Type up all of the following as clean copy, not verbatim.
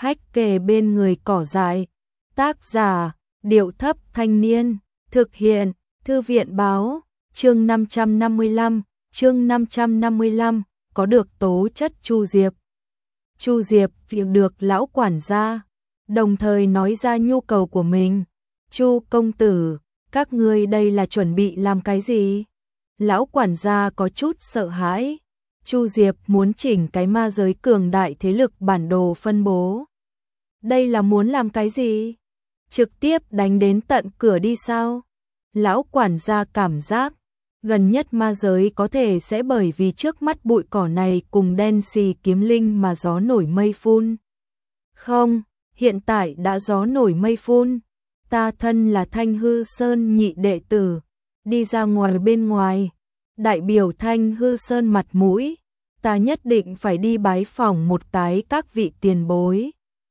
hách kề bên người cỏ dại. Tác giả, Điệu Thấp Thanh Niên. Thực hiện, Thư viện Báo. Chương 555, chương 555, có được tố chất Chu Diệp. Chu Diệp việc được lão quản gia, đồng thời nói ra nhu cầu của mình. Chu công tử, các ngươi đây là chuẩn bị làm cái gì? Lão quản gia có chút sợ hãi. Chu Diệp muốn chỉnh cái ma giới cường đại thế lực bản đồ phân bố. Đây là muốn làm cái gì? Trực tiếp đánh đến tận cửa đi sao? Lão quản gia cảm giác gần nhất ma giới có thể sẽ bởi vì trước mắt bụi cỏ này cùng đen xì kiếm linh mà gió nổi mây phun. Không, hiện tại đã gió nổi mây phun. Ta thân là Thanh Hư Sơn nhị đệ tử, đi ra ngoài bên ngoài, đại biểu Thanh Hư Sơn mặt mũi, ta nhất định phải đi bái phỏng một cái các vị tiền bối.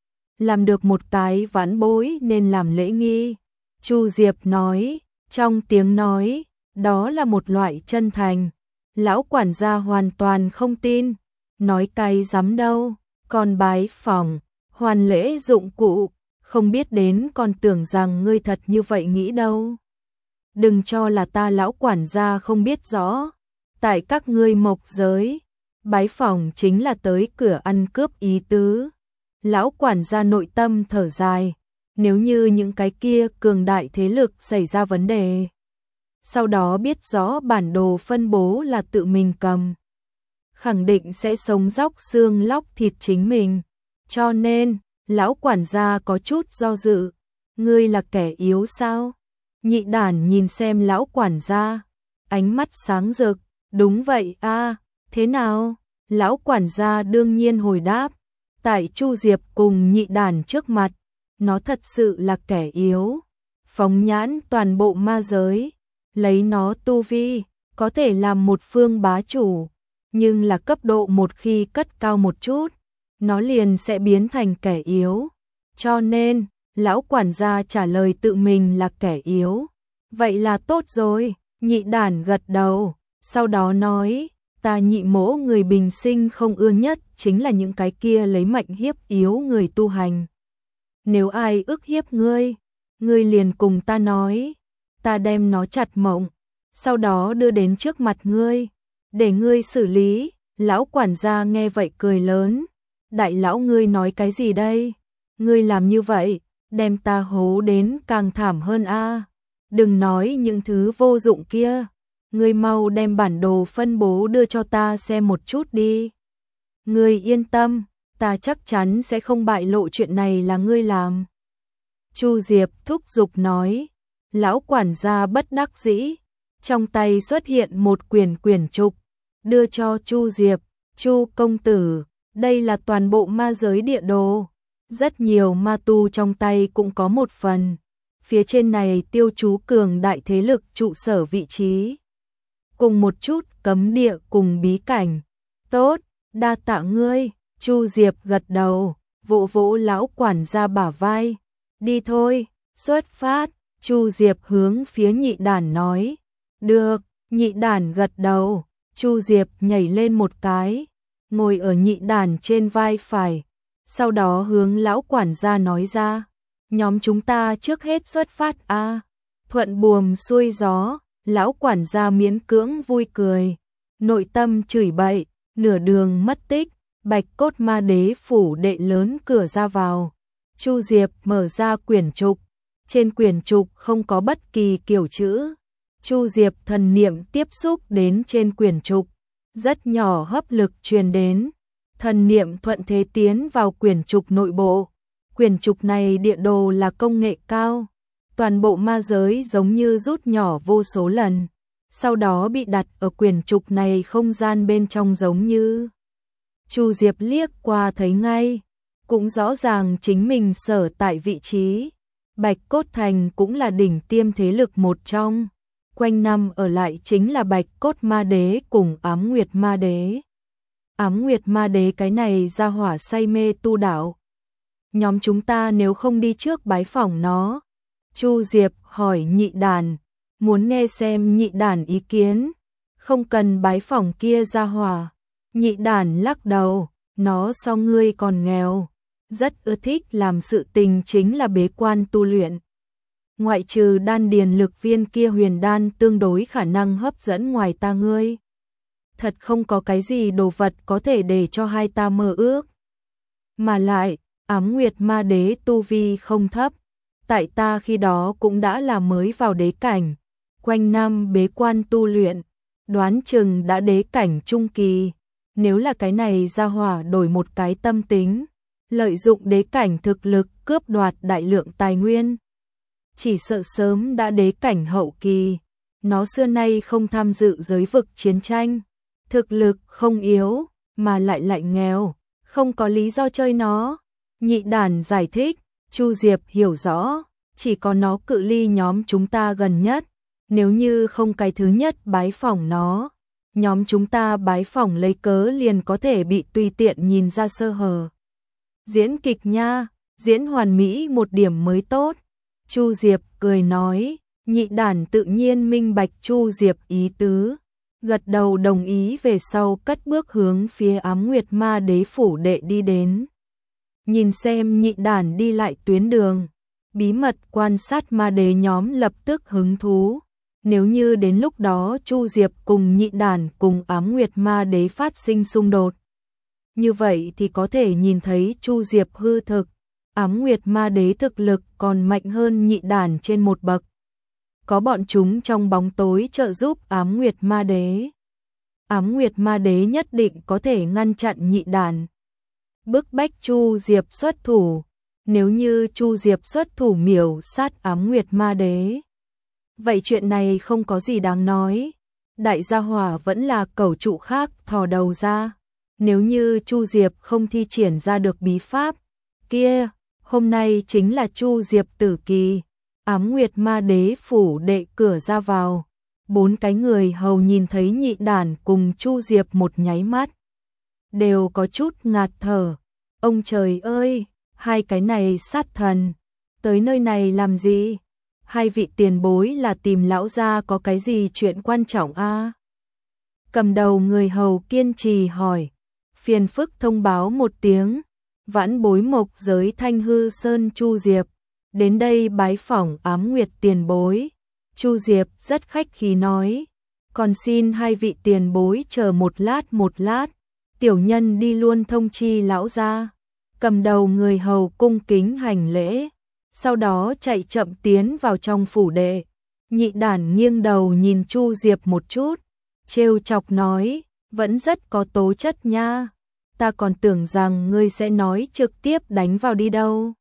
Làm được một cái vãn bối nên làm lễ nghi. Chu Diệp nói, trong tiếng nói, đó là một loại chân thành. Lão quản gia hoàn toàn không tin, nói cái dám đâu, còn bái phỏng, hoàn lễ dụng cụ, không biết đến còn tưởng rằng ngươi thật như vậy nghĩ đâu. Đừng cho là ta lão quản gia không biết rõ, tại các ngươi mộc giới, bái phỏng chính là tới cửa ăn cướp ý tứ. Lão quản gia nội tâm thở dài, nếu như những cái kia cường đại thế lực xảy ra vấn đề, sau đó biết rõ bản đồ phân bố là tự mình cầm, khẳng định sẽ sống róc xương lóc thịt chính mình. Cho nên, lão quản gia có chút do dự. Ngươi là kẻ yếu sao? Nhị đản nhìn xem lão quản gia, ánh mắt sáng rực. Đúng vậy a, thế nào? Lão quản gia đương nhiên hồi đáp. Tại Chu Diệp cùng nhị đản trước mặt, nó thật sự là kẻ yếu. Phóng nhãn toàn bộ ma giới, lấy nó tu vi, có thể làm một phương bá chủ, nhưng là cấp độ một khi cất cao một chút, nó liền sẽ biến thành kẻ yếu. Cho nên, lão quản gia trả lời tự mình là kẻ yếu. Vậy là tốt rồi, nhị đản gật đầu, sau đó nói, ta nhị mỗ người bình sinh không ưa nhất chính là những cái kia lấy mạnh hiếp yếu người tu hành. Nếu ai ức hiếp ngươi, ngươi liền cùng ta nói, ta đem nó chặt mộng, sau đó đưa đến trước mặt ngươi, để ngươi xử lý. Lão quản gia nghe vậy cười lớn, đại lão ngươi nói cái gì đây? Ngươi làm như vậy, đem ta hố đến càng thảm hơn a. Đừng nói những thứ vô dụng kia, ngươi mau đem bản đồ phân bố đưa cho ta xem một chút đi. Ngươi yên tâm, ta chắc chắn sẽ không bại lộ chuyện này là ngươi làm. Chu Diệp thúc giục nói. Lão quản gia bất đắc dĩ, trong tay xuất hiện một quyển trục, đưa cho Chu Diệp. Chu công tử, đây là toàn bộ ma giới địa đồ, rất nhiều ma tu trong tay cũng có một phần. Phía trên này tiêu chú cường đại thế lực trụ sở vị trí, cùng một chút cấm địa cùng bí cảnh. Tốt, đa tạ ngươi. Chu Diệp gật đầu, vỗ vỗ lão quản gia bả vai. Đi thôi, xuất phát. Chu Diệp hướng phía nhị đản nói. Được, nhị đản gật đầu. Chu Diệp nhảy lên một cái, ngồi ở nhị đản trên vai phải, sau đó hướng lão quản gia nói ra, nhóm chúng ta trước hết xuất phát a. Thuận buồm xuôi gió, lão quản gia miễn cưỡng vui cười, nội tâm chửi bậy, nửa đường mất tích, Bạch Cốt Ma Đế phủ đệ lớn cửa ra vào. Chu Diệp mở ra quyển trục, trên quyển trục không có bất kỳ kiểu chữ. Chu Diệp thần niệm tiếp xúc đến trên quyển trục, rất nhỏ hấp lực truyền đến, thần niệm thuận thế tiến vào quyển trục nội bộ. Quyển trục này địa đồ là công nghệ cao, toàn bộ ma giới giống như rút nhỏ vô số lần, sau đó bị đặt ở quyển trục này không gian bên trong giống như. Chu Diệp liếc qua thấy ngay, cũng rõ ràng chính mình sở tại vị trí. Bạch Cốt Thành cũng là đỉnh tiêm thế lực một trong, quanh năm ở lại chính là Bạch Cốt Ma Đế cùng Ám Nguyệt Ma Đế. Ám Nguyệt Ma Đế cái này ra hỏa say mê tu đạo. Nhóm chúng ta nếu không đi trước bái phỏng nó? Chu Diệp hỏi nhị đản, muốn nghe xem nhị đản ý kiến. Không cần bái phỏng kia ra hỏa. Nhị đản lắc đầu, nó so ngươi còn nghèo. rất ưa thích làm sự tình chính là bế quan tu luyện. Ngoại trừ đan điền lực viên kia huyền đan tương đối khả năng hấp dẫn ngoài ta ngươi. Thật không có cái gì đồ vật có thể để cho hai ta mơ ước. Mà lại, Ám Nguyệt Ma Đế tu vi không thấp, tại ta khi đó cũng đã là mới vào đế cảnh, quanh năm bế quan tu luyện, đoán chừng đã đế cảnh trung kỳ. Nếu là cái này ra hỏa đổi một cái tâm tính, lợi dụng đế cảnh thực lực cướp đoạt đại lượng tài nguyên, chỉ sợ sớm đã đế cảnh hậu kỳ. Nó xưa nay không tham dự giới vực chiến tranh, thực lực không yếu, mà lại nghèo, không có lý do chơi nó. Nhị đàn giải thích, Chu Diệp hiểu rõ, chỉ có nó cự ly nhóm chúng ta gần nhất, nếu như không cái thứ nhất bái phỏng nó, nhóm chúng ta bái phỏng lấy cớ liền có thể bị tùy tiện nhìn ra sơ hở. Diễn kịch nha, diễn hoàn mỹ một điểm mới tốt. Chu Diệp cười nói, nhị đàn tự nhiên minh bạch Chu Diệp ý tứ, gật đầu đồng ý về sau cất bước hướng phía Ám Nguyệt Ma Đế phủ đệ đi đến. Nhìn xem nhị đàn đi lại tuyến đường, bí mật quan sát ma đế nhóm lập tức hứng thú. Nếu như đến lúc đó Chu Diệp cùng nhị đàn cùng Ám Nguyệt Ma Đế phát sinh xung đột, như vậy thì có thể nhìn thấy Chu Diệp hư thực. Ám Nguyệt Ma Đế thực lực còn mạnh hơn nhị đàn trên một bậc. Có bọn chúng trong bóng tối trợ giúp Ám Nguyệt Ma Đế, Ám Nguyệt Ma Đế nhất định có thể ngăn chặn nhị đàn, bức bách Chu Diệp xuất thủ. Nếu như Chu Diệp xuất thủ miểu sát Ám Nguyệt Ma Đế, vậy chuyện này không có gì đáng nói. Đại gia hỏa vẫn là cẩu trụ khác thò đầu ra. Nếu như Chu Diệp không thi triển ra được bí pháp kia, hôm nay chính là Chu Diệp tử kỳ. Ám Nguyệt Ma Đế phủ đệ cửa ra vào, 4 cái người hầu nhìn thấy nhị đàn cùng Chu Diệp một nháy mắt, đều có chút ngạt thở. Ông trời ơi, hai cái này sát thần, tới nơi này làm gì? Hai vị tiền bối là tìm lão gia có cái gì chuyện quan trọng a? Cầm đầu người hầu kiên trì hỏi. Phiền phức thông báo một tiếng, vãn bối mộc giới Thanh Hư Sơn Chu Diệp, đến đây bái phỏng Ám Nguyệt tiền bối. Chu Diệp rất khách khí nói, còn xin hai vị tiền bối chờ một lát, tiểu nhân đi luôn thông chi lão gia. Cầm đầu người hầu cung kính hành lễ, sau đó chạy chậm tiến vào trong phủ đệ. Nhị đàn nghiêng đầu nhìn Chu Diệp một chút, trêu chọc nói, vẫn rất có tố chất nha, ta còn tưởng rằng ngươi sẽ nói trực tiếp đánh vào đi đâu.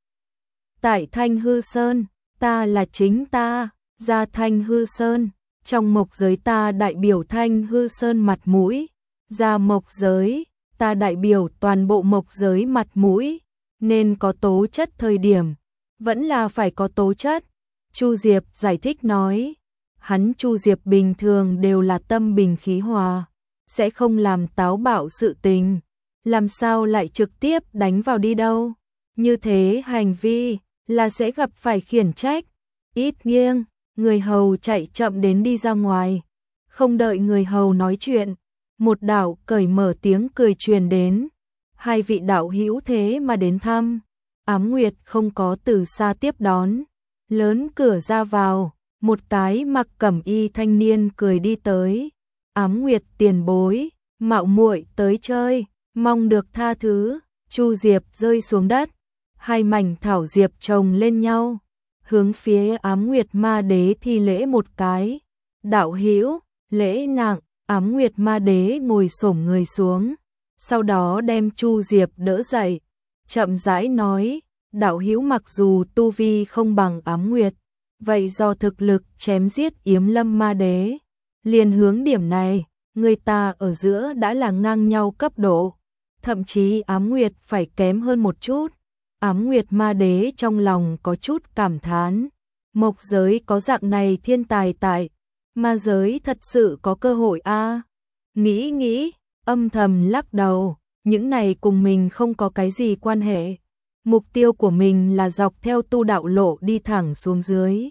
Tại Thanh Hư Sơn, ta là chính ta, ra Thanh Hư Sơn, trong mộc giới ta đại biểu Thanh Hư Sơn mặt mũi, ra mộc giới, ta đại biểu toàn bộ mộc giới mặt mũi, nên có tố chất thời điểm, vẫn là phải có tố chất. Chu Diệp giải thích nói, hắn Chu Diệp bình thường đều là tâm bình khí hòa, sẽ không làm táo bạo sự tình, làm sao lại trực tiếp đánh vào đi đâu. Như thế hành vi là sẽ gặp phải khiển trách. Ít nghiêng, người hầu chạy chậm đến đi ra ngoài, không đợi người hầu nói chuyện, một đạo cởi mở tiếng cười truyền đến. Hai vị đạo hữu thế mà đến thăm. Ám Nguyệt không có từ xa tiếp đón, lớn cửa ra vào, một cái mặc cẩm y thanh niên cười đi tới. Ám Nguyệt tiền bối, mạo muội tới chơi, mong được tha thứ. Chu Diệp rơi xuống đất, hai mảnh thảo diệp chồng lên nhau, hướng phía Ám Nguyệt Ma Đế thi lễ một cái. Đạo hữu, lễ nặng. Ám Nguyệt Ma Đế ngồi xổm người xuống, sau đó đem Chu Diệp đỡ dậy, chậm rãi nói, đạo hữu mặc dù tu vi không bằng Ám Nguyệt, vậy do thực lực chém giết Yếm Lâm Ma Đế, liền hướng điểm này, người ta ở giữa đã là ngang nhau cấp độ, thậm chí Ám Nguyệt phải kém hơn một chút. Ám Nguyệt Ma Đế trong lòng có chút cảm thán, mộc giới có dạng này thiên tài tại, ma giới thật sự có cơ hội a. Nghĩ, âm thầm lắc đầu, những này cùng mình không có cái gì quan hệ. Mục tiêu của mình là dọc theo tu đạo lộ đi thẳng xuống dưới.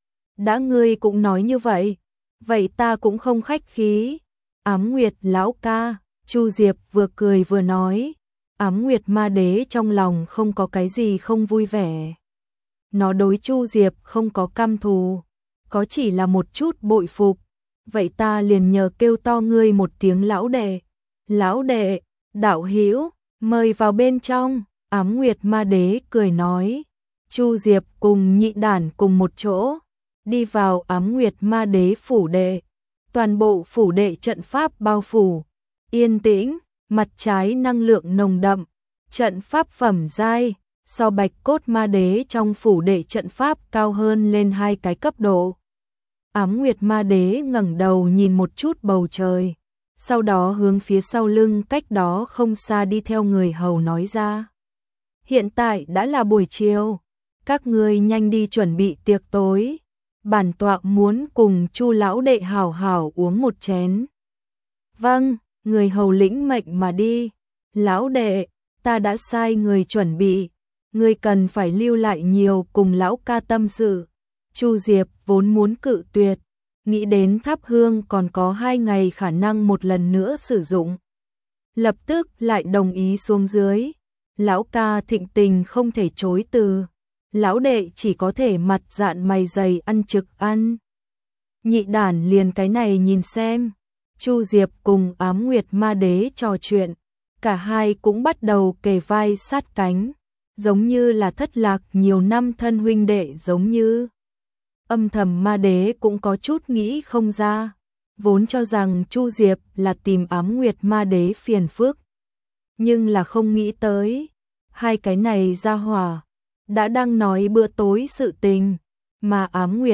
Đã ngươi cũng nói như vậy, vậy ta cũng không khách khí. Ám Nguyệt lão ca, Chu Diệp vừa cười vừa nói. Ám Nguyệt Ma Đế trong lòng không có cái gì không vui vẻ. Nó đối Chu Diệp không có căm thù, có chỉ là một chút bội phục. Vậy ta liền nhờ kêu to ngươi một tiếng lão đệ. Lão đệ, đạo hữu, mời vào bên trong. Ám Nguyệt Ma Đế cười nói. Chu Diệp cùng Nhị Đản cùng một chỗ đi vào Ám Nguyệt Ma Đế phủ đệ. Toàn bộ phủ đệ trận pháp bao phủ, yên tĩnh, mặt trái năng lượng nồng đậm, trận pháp phẩm giai, so Bạch Cốt Ma Đế trong phủ đệ trận pháp cao hơn lên 2 cái cấp độ. Ám Nguyệt Ma Đế ngẩng đầu nhìn một chút bầu trời, sau đó hướng phía sau lưng cách đó không xa đi theo người hầu nói ra. Hiện tại đã là buổi chiều, các ngươi nhanh đi chuẩn bị tiệc tối. Bản tọa muốn cùng Chu lão đệ hảo hảo uống một chén. Vâng, người hầu lĩnh mệnh mà đi. Lão đệ, ta đã sai người chuẩn bị, ngươi cần phải lưu lại nhiều cùng lão ca tâm sự. Chu Diệp vốn muốn cự tuyệt, nghĩ đến thắp hương còn có 2 ngày khả năng một lần nữa sử dụng. Lập tức lại đồng ý xuống dưới. Lão ca thịnh tình không thể chối từ. Lão đệ chỉ có thể mặt dạn mày dày ăn trực ăn. Nhị Đản liền cái này nhìn xem. Chu Diệp cùng Ám Nguyệt Ma Đế trò chuyện, cả hai cũng bắt đầu kề vai sát cánh, giống như là thất lạc nhiều năm thân huynh đệ giống như. Âm thầm Ma Đế cũng có chút nghĩ không ra, vốn cho rằng Chu Diệp là tìm Ám Nguyệt Ma Đế phiền phức, nhưng là không nghĩ tới, hai cái này ra hỏa đã đang nói bữa tối sự tình, mà Ám Nguyệt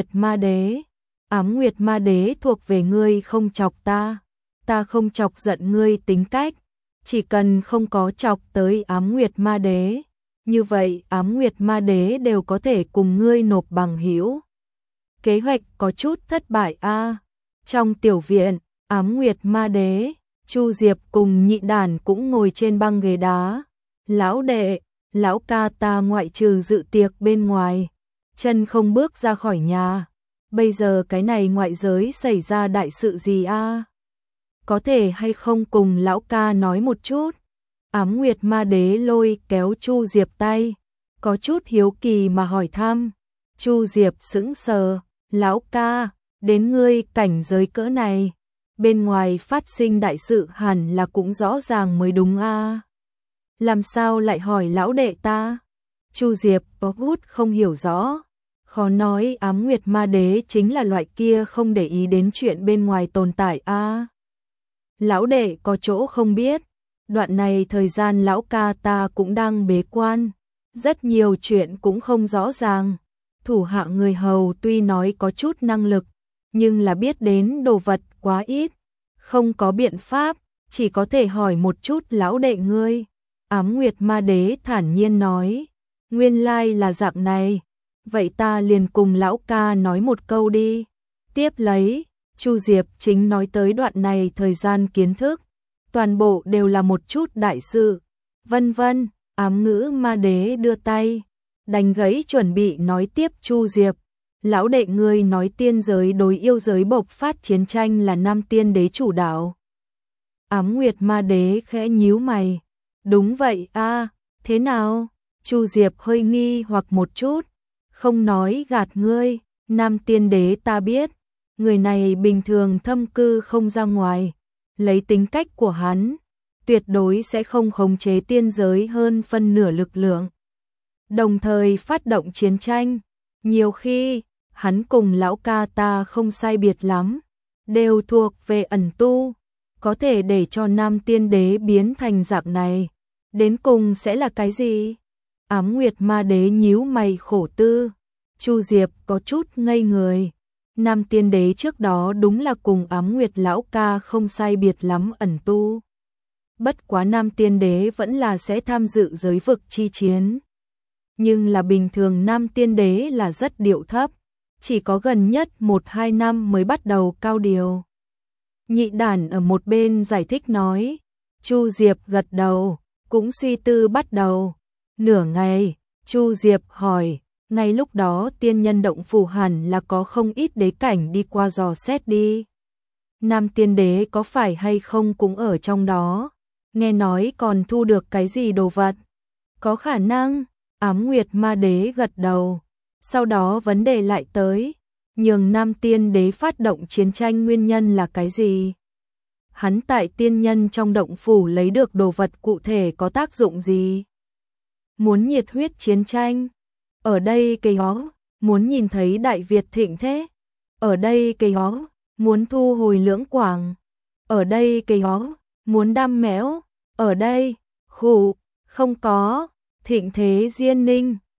Ma Đế thuộc về ngươi không chọc ta, ta không chọc giận ngươi tính cách, chỉ cần không có chọc tới Ám Nguyệt Ma Đế, như vậy Ám Nguyệt Ma Đế đều có thể cùng ngươi nộp bằng hữu. Kế hoạch có chút thất bại a. Trong tiểu viện, Ám Nguyệt Ma Đế, Chu Diệp cùng Nhị Đản cũng ngồi trên băng ghế đá. Lão đệ, lão ca ta ngoại trừ dự tiệc bên ngoài, chân không bước ra khỏi nhà. Bây giờ cái này ngoại giới xảy ra đại sự gì a? Có thể hay không cùng lão ca nói một chút? Ám Nguyệt Ma Đế lôi kéo Chu Diệp tay, có chút hiếu kỳ mà hỏi thăm. Chu Diệp sững sờ, lão ca, đến ngươi cảnh giới cỡ này, bên ngoài phát sinh đại sự hẳn là cũng rõ ràng mới đúng a. Làm sao lại hỏi lão đệ ta? Chu Diệp có hút không hiểu rõ, khó nói Ám Nguyệt Ma Đế chính là loại kia không để ý đến chuyện bên ngoài tồn tại a. Lão đệ có chỗ không biết, đoạn này thời gian lão ca ta cũng đang bế quan, rất nhiều chuyện cũng không rõ ràng. Thủ hạ người hầu tuy nói có chút năng lực, nhưng là biết đến đồ vật quá ít, không có biện pháp, chỉ có thể hỏi một chút lão đệ ngươi. Ám Nguyệt Ma Đế thản nhiên nói, nguyên lai là dạng này, vậy ta liền cùng lão ca nói một câu đi. Tiếp lấy, Chu Diệp chính nói tới đoạn này thời gian kiến thức, toàn bộ đều là một chút đại sự, vân vân. Ám Ngữ Ma Đế đưa tay đánh gãy chuẩn bị nói tiếp Chu Diệp. Lão đệ ngươi nói tiên giới đối yêu giới bộc phát chiến tranh là Nam Tiên Đế chủ đạo. Ám Nguyệt Ma Đế khẽ nhíu mày. Đúng vậy a, thế nào? Chu Diệp hơi nghi hoặc một chút. Không nói gạt ngươi, Nam Tiên Đế ta biết, người này bình thường thâm cư không ra ngoài, lấy tính cách của hắn, tuyệt đối sẽ không khống chế tiên giới hơn phân nửa lực lượng, đồng thời phát động chiến tranh. Nhiều khi, hắn cùng lão ca ta không sai biệt lắm, đều thuộc về ẩn tu, có thể để cho Nam Tiên Đế biến thành dạng này, đến cùng sẽ là cái gì? Ám Nguyệt Ma Đế nhíu mày khổ tư. Chu Diệp có chút ngây người. Nam Tiên Đế trước đó đúng là cùng Ám Nguyệt lão ca không sai biệt lắm ẩn tu. Bất quá Nam Tiên Đế vẫn là sẽ tham dự giới vực chi chiến. Nhưng là bình thường Nam Tiên Đế là rất điệu thấp, chỉ có gần nhất 1-2 năm mới bắt đầu cao điều. Nhị Đản ở một bên giải thích nói. Chu Diệp gật đầu, cũng suy tư bắt đầu. Nửa ngày, Chu Diệp hỏi, ngay lúc đó tiên nhân động phủ hẳn là có không ít đế cảnh đi qua dò xét đi. Nam Tiên Đế có phải hay không cũng ở trong đó? nghe nói còn thu được cái gì đồ vật. Có khả năng, Ám Nguyệt Ma Đế gật đầu. Sau đó vấn đề lại tới, nhường Nam Tiên Đế phát động chiến tranh nguyên nhân là cái gì? Hắn tại tiên nhân trong động phủ lấy được đồ vật cụ thể có tác dụng gì? Muốn nhiệt huyết chiến tranh. Ở đây cây hó, muốn nhìn thấy Đại Việt thịnh thế. Ở đây cây hó, muốn thu hồi Lưỡng Quảng. Ở đây cây hó, muốn đam mẽo. Ở đây, khủ, không có, thịnh thế Diên Ninh.